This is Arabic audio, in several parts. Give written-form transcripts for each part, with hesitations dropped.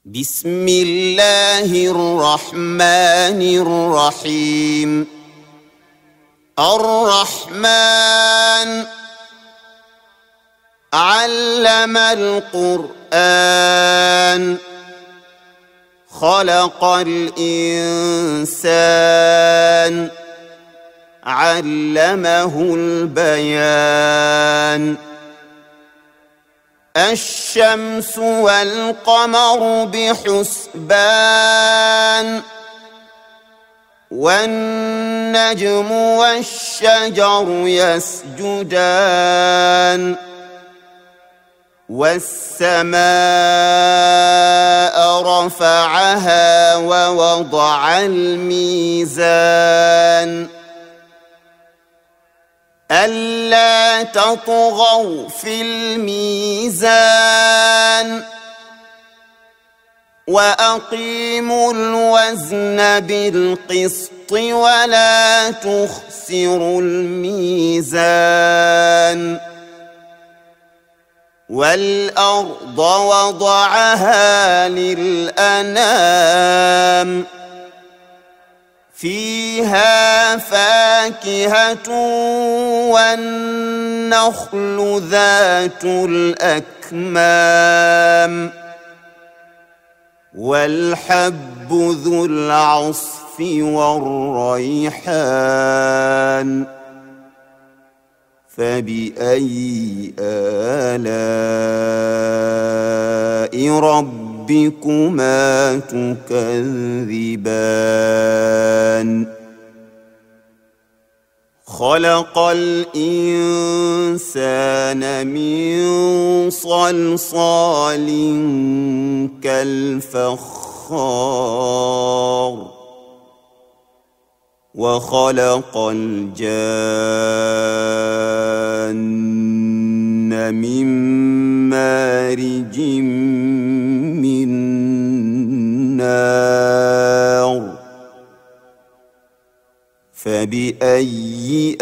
بسم الله الرحمن الرحيم. الرحمن علم القرآن خلق الإنسان علمه البيان. الشمس والقمر بحسبان والنجم والشجر يسجدان والسماء رفعها ووضع الميزان ألا تطغوا في الميزان وأقيموا الوزن بالقسط ولا تخسروا الميزان. والأرض وضعها للأنام فيها فاكهة والنخل ذات الأكمام والحب ذو العصف والريحان. فبأي آلاء ربكما تكذبان؟ خلق الإنسان من صلصال كالفخار وخلق الجان من مارج من نار. فبأي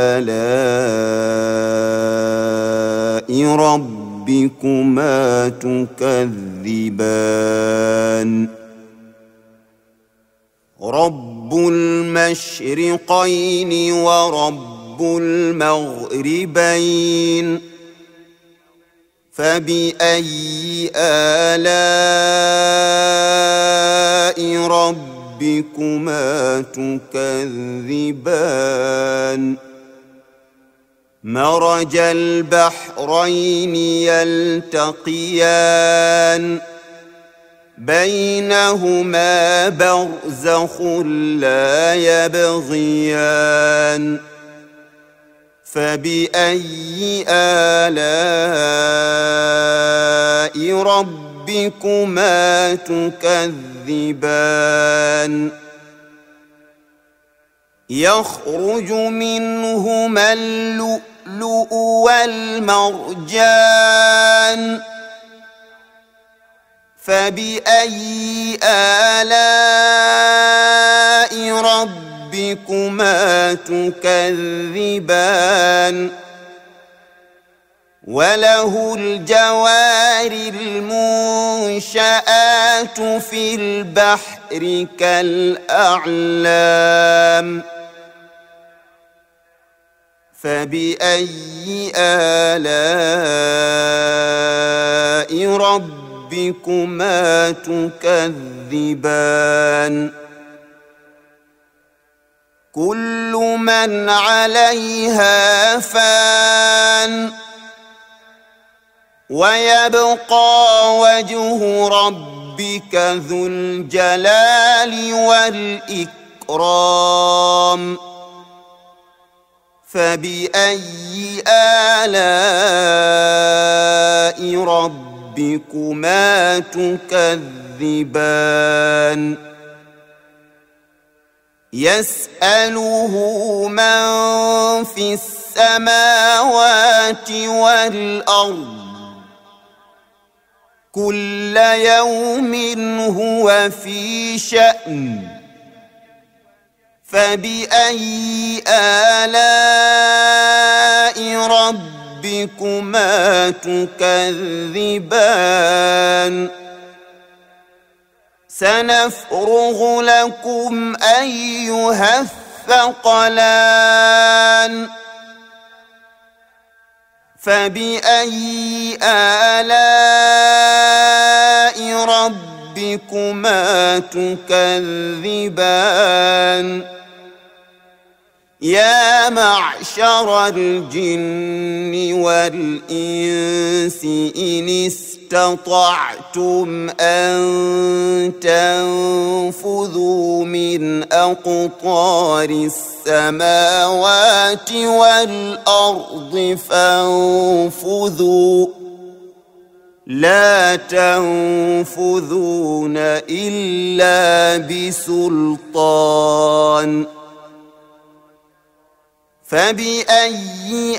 آلاء ربكما تكذبان؟ رب المشرقين ورب المغربين. فبأي آلاء ربكما تكذبان؟ مرج البحرين يلتقيان بينهما برزخ لا يبغيان. فبأي آلاء ربكما تكذبان؟ يخرج منهما اللؤلؤ والمرجان. فبأي آلاء ربكما تكذبان؟ وله الجوار المنشآت في البحر كالأعلام. فبأي آلاء ربكما تكذبان؟ كل من عليها فان ويبقى وجه ربك ذو الجلال والإكرام. فبأي آلاء ربكما تكذبان؟ يسأله من في السماوات والأرض كل يوم هو في شأن. فبأي آلاء ربكما تكذبان؟ سنفرغ لكم أيها الثقلان فبأي آلاء ربكما تكذبان يا معشر الجن والإنس إن استطعتم أن تنفذوا من أقطار السماوات والأرض فانفذوا لا تنفذون إلا بسلطان فبأي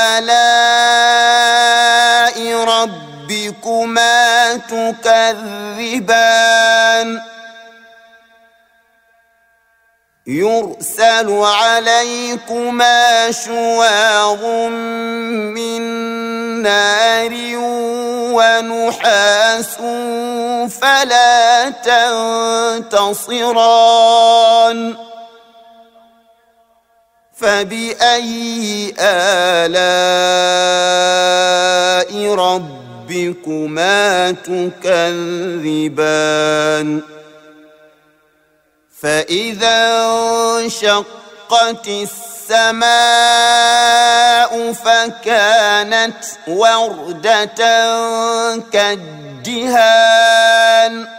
آلاء ربكما تكذبان يرسل عليكما شواظ من نار ونحاس فلا تنتصران فبأي آلاء ربكما تكذبان فإذا انشقت السماء فكانت وردة كالدهان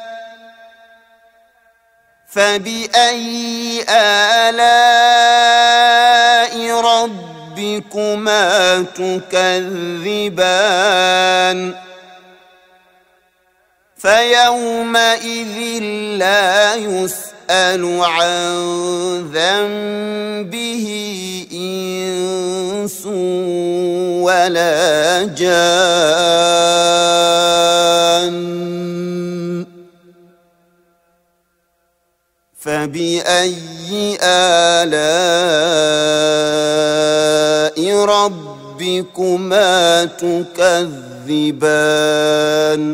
فبأي آلاء ربكما تكذبان فيومئذ لا يسأل عن ذنبه إنس ولا جان فبأي آلاء ربكما تكذبان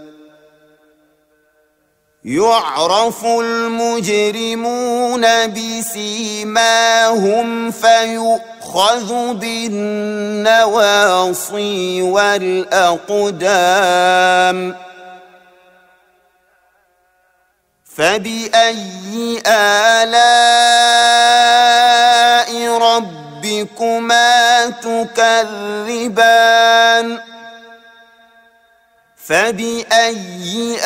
يعرف المجرمون بسيماهم فيؤخذ بالنواصي والأقدام فبأي آلاء ربكما تكذبان فبأي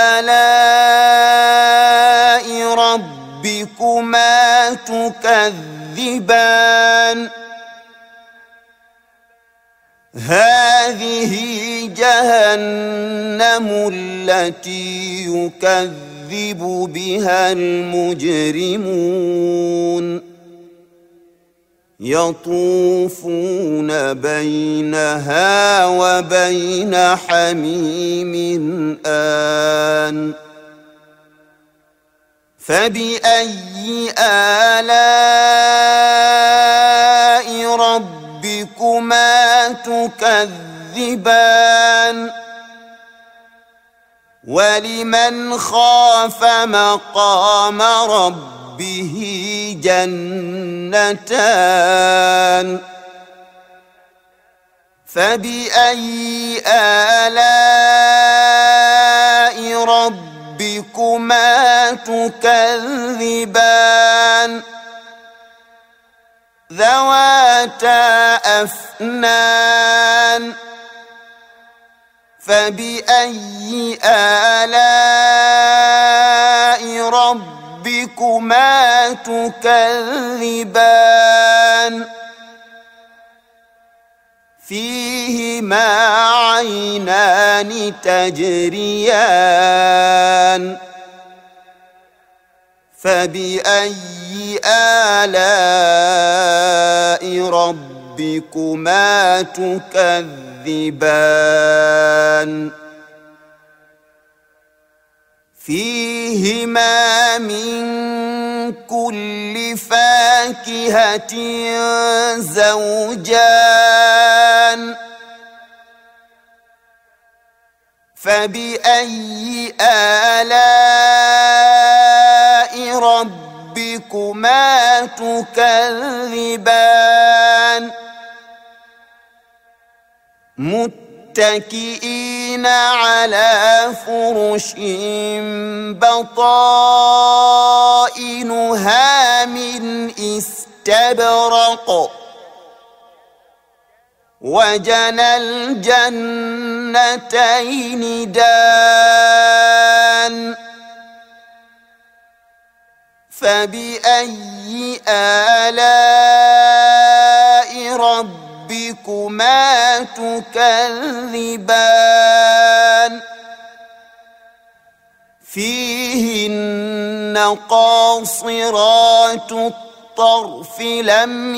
آلاء ربكما تكذبان هذه جهنم التي يكذب بها المجرمون يطوفون بينها وبين حميم آن فبأي آلاء ربكما تكذبان ولمن خاف مقام ربه جنتان فبأي آلاء ربكما تكذبان ذواتا أفنان فبأي آلاء ربكما تكذبان فيهما عينان تجريان فبأي آلاء ربكما تكذبان فيهما من كل فاكهة زوجان فبأي آلاء ربكما تكذبان متكئين على فرش بطائنها من استبرق وجنى الجنتين دان فبأي آلاء ربكما تكذبان فيهن قاصرات الطرف لم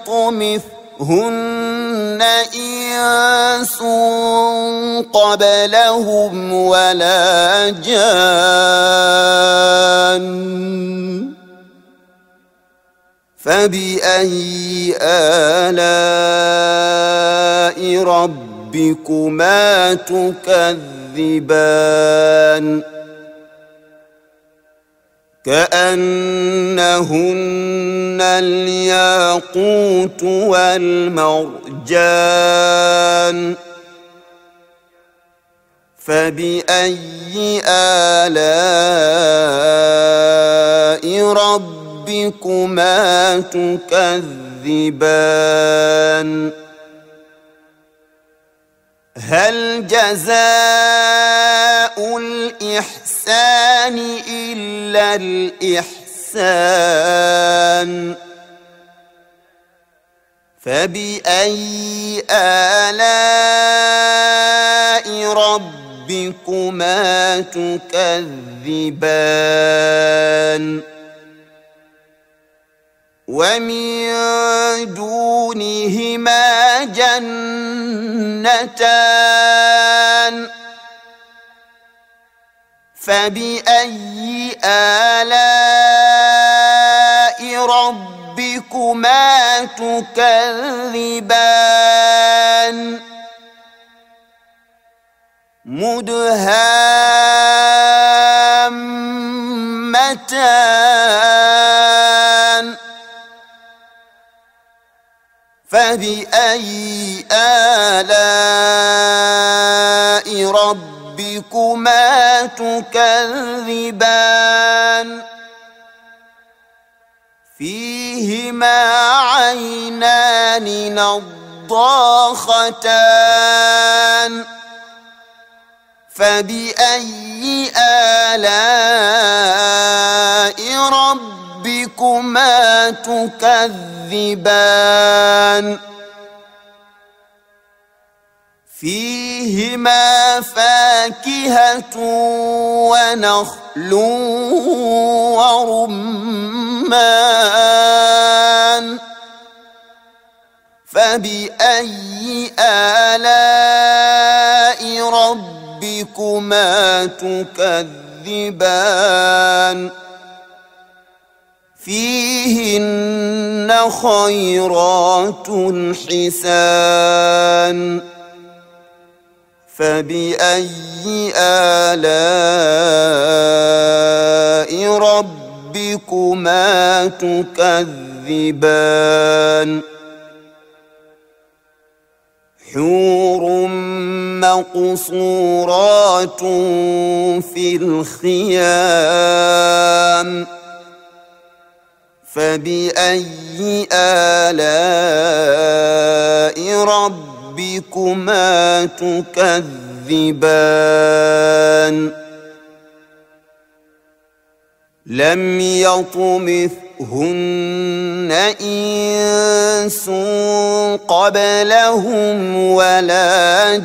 يطمثهن إنس قبلهم ولا جان فبأي آلاء ربكما تكذبان كأنهن الياقوت والمرجان فبأي آلاء ربكما تكذبان هل جزاء الإحسان إلا الإحسان فبأي آلاء ربكما تكذبان ومن دونهما جنتان فبأي آلاء ربكما تكذبان مدهامتان فبأي آلاء ربكما تكذبان فيهما عينان نضاختان فبأي آلاء ربكما تكذبان فيهما فاكهة ونخل ورمان فبأي آلاء ربكما تكذبان فيهن خيرات حسان فبأي آلاء ربكما تكذبان حور مقصورات في الخيام فبأي آلاء ربكما تكذبان لم يطمثهن إنس قبلهم ولا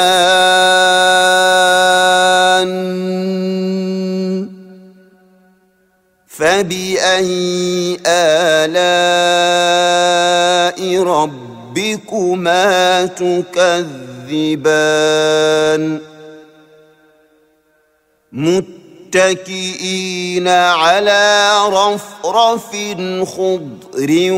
جان فبأي آلاء ربكما تكذبان متكئين على رفرف خضر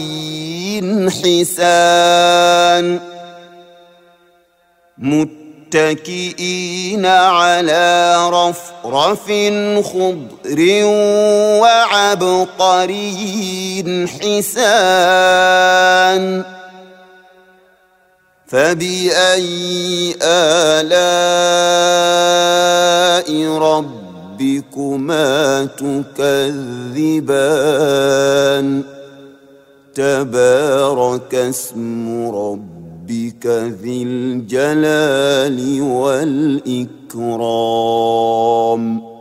وعبقري حسان متكئين متكئين على رفرف خضر وعبقري حسان فبأي آلاء ربكما تكذبان تبارك اسم ربك ذي الجلال والإكرام